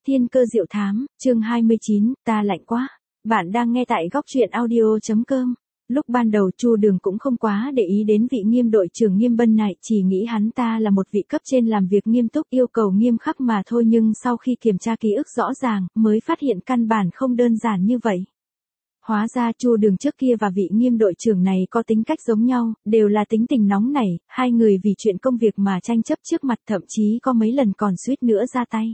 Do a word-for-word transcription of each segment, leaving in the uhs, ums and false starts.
Thiên cơ diệu thám, chương hai mươi chín, ta lạnh quá. Bạn đang nghe tại góc truyện audio.com. Lúc ban đầu Chu Đường cũng không quá để ý đến vị Nghiêm đội trưởng Nghiêm Bân này, chỉ nghĩ hắn ta là một vị cấp trên làm việc nghiêm túc yêu cầu nghiêm khắc mà thôi, nhưng sau khi kiểm tra ký ức rõ ràng, mới phát hiện căn bản không đơn giản như vậy. Hóa ra Chu Đường trước kia và vị Nghiêm đội trưởng này có tính cách giống nhau, đều là tính tình nóng nảy, hai người vì chuyện công việc mà tranh chấp trước mặt, thậm chí có mấy lần còn suýt nữa ra tay.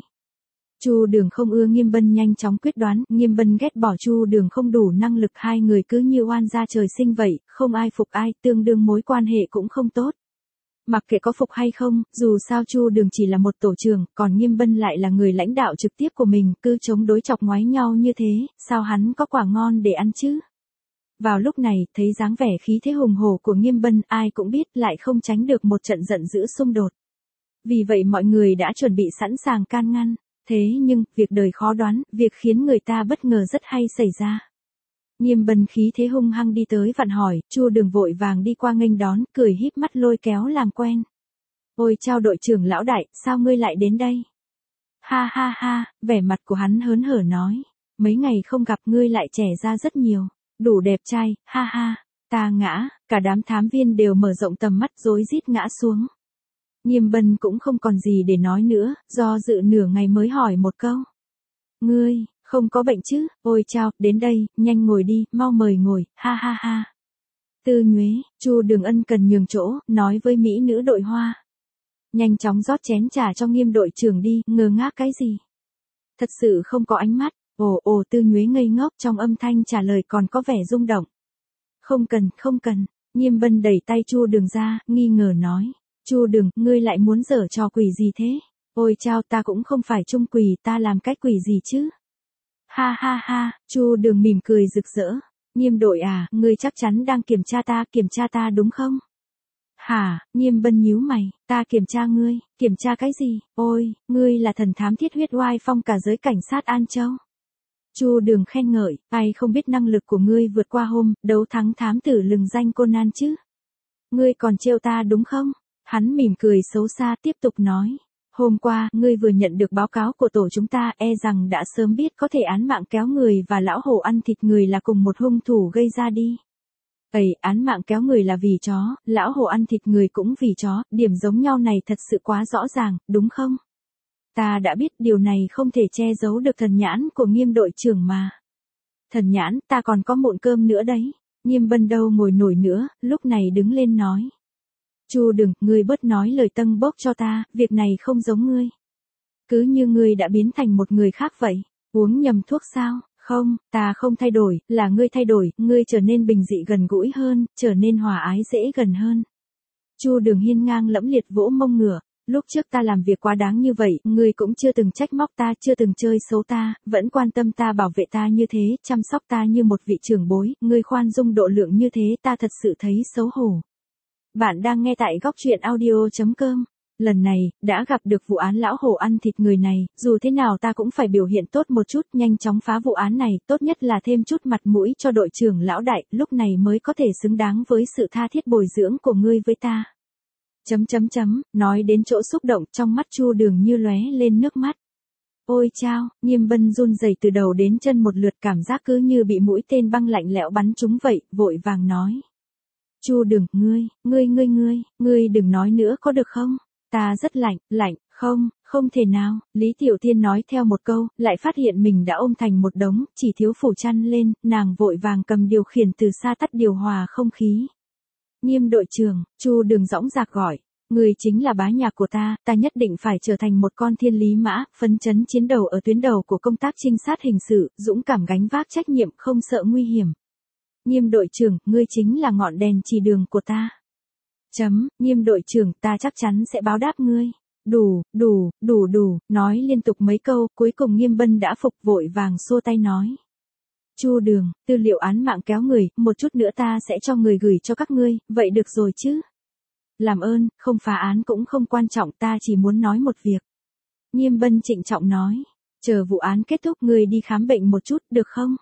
Chu Đường không ưa Nghiêm Bân nhanh chóng quyết đoán, Nghiêm Bân ghét bỏ Chu Đường không đủ năng lực, hai người cứ như oan gia trời sinh vậy, không ai phục ai, tương đương mối quan hệ cũng không tốt. Mặc kệ có phục hay không, dù sao Chu Đường chỉ là một tổ trưởng, còn Nghiêm Bân lại là người lãnh đạo trực tiếp của mình, cứ chống đối chọc ngoáy nhau như thế, sao hắn có quả ngon để ăn chứ? Vào lúc này, thấy dáng vẻ khí thế hùng hổ của Nghiêm Bân, ai cũng biết lại không tránh được một trận giận dữ xung đột. Vì vậy mọi người đã chuẩn bị sẵn sàng can ngăn. Thế nhưng, việc đời khó đoán, việc khiến người ta bất ngờ rất hay xảy ra. Nghiêm Bân khí thế hung hăng đi tới vặn hỏi, Chu Đường vội vàng đi qua nghênh đón, cười híp mắt lôi kéo làm quen. Ôi chao đội trưởng lão đại, sao ngươi lại đến đây? Ha ha ha, vẻ mặt của hắn hớn hở nói, mấy ngày không gặp ngươi lại trẻ ra rất nhiều, đủ đẹp trai, ha ha, ta ngã, cả đám thám viên đều mở rộng tầm mắt rối rít ngã xuống. Nghiêm Bân cũng không còn gì để nói nữa, do dự nửa ngày mới hỏi một câu. Ngươi, không có bệnh chứ, ôi chao, đến đây, nhanh ngồi đi, mau mời ngồi, ha ha ha. Tư Nhuế, Chu Đường ân cần nhường chỗ, nói với mỹ nữ đội hoa. Nhanh chóng rót chén trà cho Nghiêm đội trưởng đi, ngơ ngác cái gì? Thật sự không có ánh mắt, ồ ồ Tư Nhuế ngây ngốc, trong âm thanh trả lời còn có vẻ rung động. Không cần, không cần, Nghiêm Bân đẩy tay Chu Đường ra, nghi ngờ nói. Chu Đường, ngươi lại muốn giở trò quỷ gì thế? Ôi chao, ta cũng không phải trung quỷ, ta làm cái quỷ gì chứ? Ha ha ha, Chu Đường mỉm cười rực rỡ. Nghiêm đội à, ngươi chắc chắn đang kiểm tra ta, kiểm tra ta đúng không? Hả, Nghiêm Bân nhíu mày, ta kiểm tra ngươi, kiểm tra cái gì? Ôi, ngươi là thần thám thiết huyết oai phong cả giới cảnh sát An Châu. Chu Đường khen ngợi, ai không biết năng lực của ngươi vượt qua hôm, đấu thắng thám tử lừng danh Conan chứ? Ngươi còn trêu ta đúng không? Hắn mỉm cười xấu xa tiếp tục nói. Hôm qua, ngươi vừa nhận được báo cáo của tổ chúng ta, e rằng đã sớm biết có thể án mạng kéo người và lão hổ ăn thịt người là cùng một hung thủ gây ra đi. Ây, án mạng kéo người là vì chó, lão hổ ăn thịt người cũng vì chó, điểm giống nhau này thật sự quá rõ ràng, đúng không? Ta đã biết điều này không thể che giấu được thần nhãn của Nghiêm đội trưởng mà. Thần nhãn, ta còn có mụn cơm nữa đấy. Nghiêm Bân đâu ngồi nổi nữa, lúc này đứng lên nói. Chu Đường, ngươi bớt nói lời tâng bốc cho ta, việc này không giống ngươi. Cứ như ngươi đã biến thành một người khác vậy, uống nhầm thuốc sao? Không, ta không thay đổi, là ngươi thay đổi, ngươi trở nên bình dị gần gũi hơn, trở nên hòa ái dễ gần hơn. Chu Đường hiên ngang lẫm liệt vỗ mông ngửa, lúc trước ta làm việc quá đáng như vậy, ngươi cũng chưa từng trách móc ta, chưa từng chơi xấu ta, vẫn quan tâm ta bảo vệ ta như thế, chăm sóc ta như một vị trưởng bối, ngươi khoan dung độ lượng như thế, ta thật sự thấy xấu hổ. Bạn đang nghe tại góc truyện audio.com. Lần này, đã gặp được vụ án lão hổ ăn thịt người này, dù thế nào ta cũng phải biểu hiện tốt một chút, nhanh chóng phá vụ án này, tốt nhất là thêm chút mặt mũi cho đội trưởng lão đại, lúc này mới có thể xứng đáng với sự tha thiết bồi dưỡng của ngươi với ta. Chấm chấm chấm, nói đến chỗ xúc động, trong mắt Chu Đường như lóe lên nước mắt. Ôi chao, Nghiêm Bân run rẩy từ đầu đến chân một lượt, cảm giác cứ như bị mũi tên băng lạnh lẽo bắn trúng vậy, vội vàng nói. Chu Đường, ngươi, ngươi ngươi ngươi, ngươi đừng nói nữa có được không? Ta rất lạnh, lạnh, không, không thể nào, Lý Tiểu Thiên nói theo một câu, lại phát hiện mình đã ôm thành một đống, chỉ thiếu phủ chăn lên, nàng vội vàng cầm điều khiển từ xa tắt điều hòa không khí. Nghiêm đội trưởng, Chu Đường dõng dạc gọi, ngươi chính là bá nhạc của ta, ta nhất định phải trở thành một con thiên lý mã, phấn chấn chiến đầu ở tuyến đầu của công tác trinh sát hình sự, dũng cảm gánh vác trách nhiệm không sợ nguy hiểm. Nghiêm đội trưởng, ngươi chính là ngọn đèn chỉ đường của ta. Chấm, Nghiêm đội trưởng, ta chắc chắn sẽ báo đáp ngươi. Đủ, đủ, đủ đủ, nói liên tục mấy câu, cuối cùng Nghiêm Bân đã phục, vội vàng xua tay nói. Chu Đường, tư liệu án mạng kéo người, một chút nữa ta sẽ cho người gửi cho các ngươi, vậy được rồi chứ? Làm ơn, không phá án cũng không quan trọng, ta chỉ muốn nói một việc. Nghiêm Bân trịnh trọng nói, chờ vụ án kết thúc ngươi đi khám bệnh một chút, được không?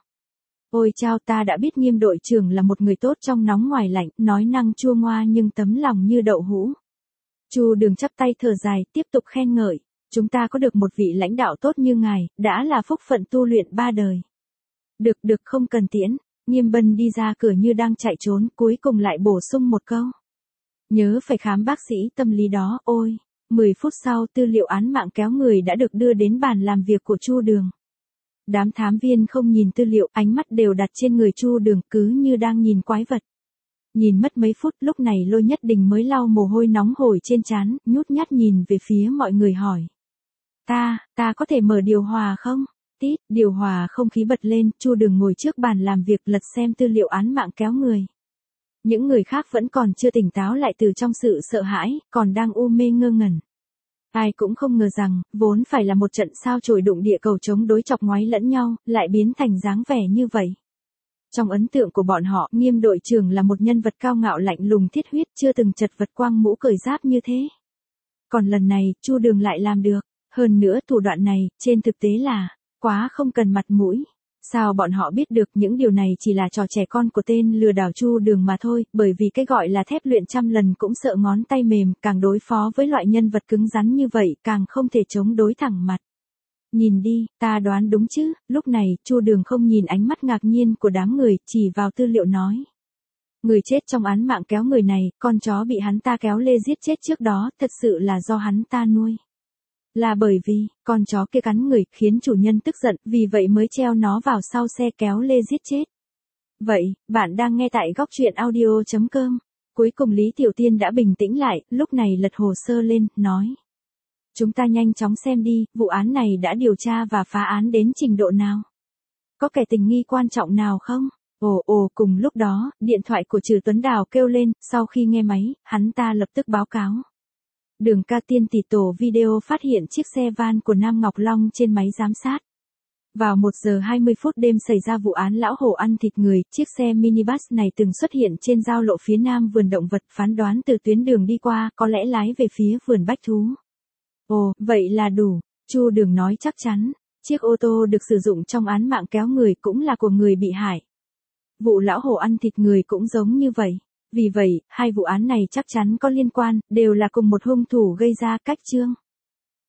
Ôi chao, ta đã biết Nghiêm đội trưởng là một người tốt trong nóng ngoài lạnh, nói năng chua ngoa nhưng tấm lòng như đậu hũ. Chu Đường chắp tay thở dài, tiếp tục khen ngợi. Chúng ta có được một vị lãnh đạo tốt như ngài, đã là phúc phận tu luyện ba đời. Được được không cần tiễn, Nghiêm Bân đi ra cửa như đang chạy trốn, cuối cùng lại bổ sung một câu. Nhớ phải khám bác sĩ tâm lý đó, ôi. mười phút sau tư liệu án mạng kéo người đã được đưa đến bàn làm việc của Chu Đường. Đám thám viên không nhìn tư liệu, ánh mắt đều đặt trên người Chu Đường cứ như đang nhìn quái vật. Nhìn mất mấy phút, lúc này Lôi Nhất Đình mới lau mồ hôi nóng hổi trên trán, nhút nhát nhìn về phía mọi người hỏi. Ta, ta có thể mở điều hòa không? Tít, điều hòa không khí bật lên, Chu Đường ngồi trước bàn làm việc lật xem tư liệu án mạng kéo người. Những người khác vẫn còn chưa tỉnh táo lại từ trong sự sợ hãi, còn đang u mê ngơ ngẩn. Ai cũng không ngờ rằng, vốn phải là một trận sao chổi đụng địa cầu chống đối chọc ngoáy lẫn nhau, lại biến thành dáng vẻ như vậy. Trong ấn tượng của bọn họ, Nghiêm đội trưởng là một nhân vật cao ngạo lạnh lùng thiết huyết, chưa từng chật vật quang mũ cởi giáp như thế. Còn lần này, Chu Đường lại làm được. Hơn nữa thủ đoạn này, trên thực tế là, quá không cần mặt mũi. Sao bọn họ biết được những điều này chỉ là trò trẻ con của tên lừa đảo Chu Đường mà thôi, bởi vì cái gọi là thép luyện trăm lần cũng sợ ngón tay mềm, càng đối phó với loại nhân vật cứng rắn như vậy, càng không thể chống đối thẳng mặt. Nhìn đi, ta đoán đúng chứ, lúc này, Chu Đường không nhìn ánh mắt ngạc nhiên của đám người, chỉ vào tư liệu nói. Người chết trong án mạng kéo người này, con chó bị hắn ta kéo lê giết chết trước đó, thật sự là do hắn ta nuôi. Là bởi vì, con chó kia cắn người, khiến chủ nhân tức giận, vì vậy mới treo nó vào sau xe kéo lê giết chết. Vậy, bạn đang nghe tại góc truyện audio chấm com. Cuối cùng Lý Tiểu Tiên đã bình tĩnh lại, lúc này lật hồ sơ lên, nói. Chúng ta nhanh chóng xem đi, vụ án này đã điều tra và phá án đến trình độ nào? Có kẻ tình nghi quan trọng nào không? Ồ ồ, cùng lúc đó, điện thoại của Trừ Tuấn Đào kêu lên, sau khi nghe máy, hắn ta lập tức báo cáo. Đường Ca Tiên tỷ tổ video phát hiện chiếc xe van của Nam Ngọc Long trên máy giám sát. Vào một giờ hai mươi phút đêm xảy ra vụ án lão hổ ăn thịt người, chiếc xe minibus này từng xuất hiện trên giao lộ phía nam vườn động vật, phán đoán từ tuyến đường đi qua, có lẽ lái về phía vườn bách thú. Ồ, vậy là đủ, Chu Đường nói chắc chắn, chiếc ô tô được sử dụng trong án mạng kéo người cũng là của người bị hại. Vụ lão hổ ăn thịt người cũng giống như vậy. Vì vậy, hai vụ án này chắc chắn có liên quan, đều là cùng một hung thủ gây ra. Cách chương.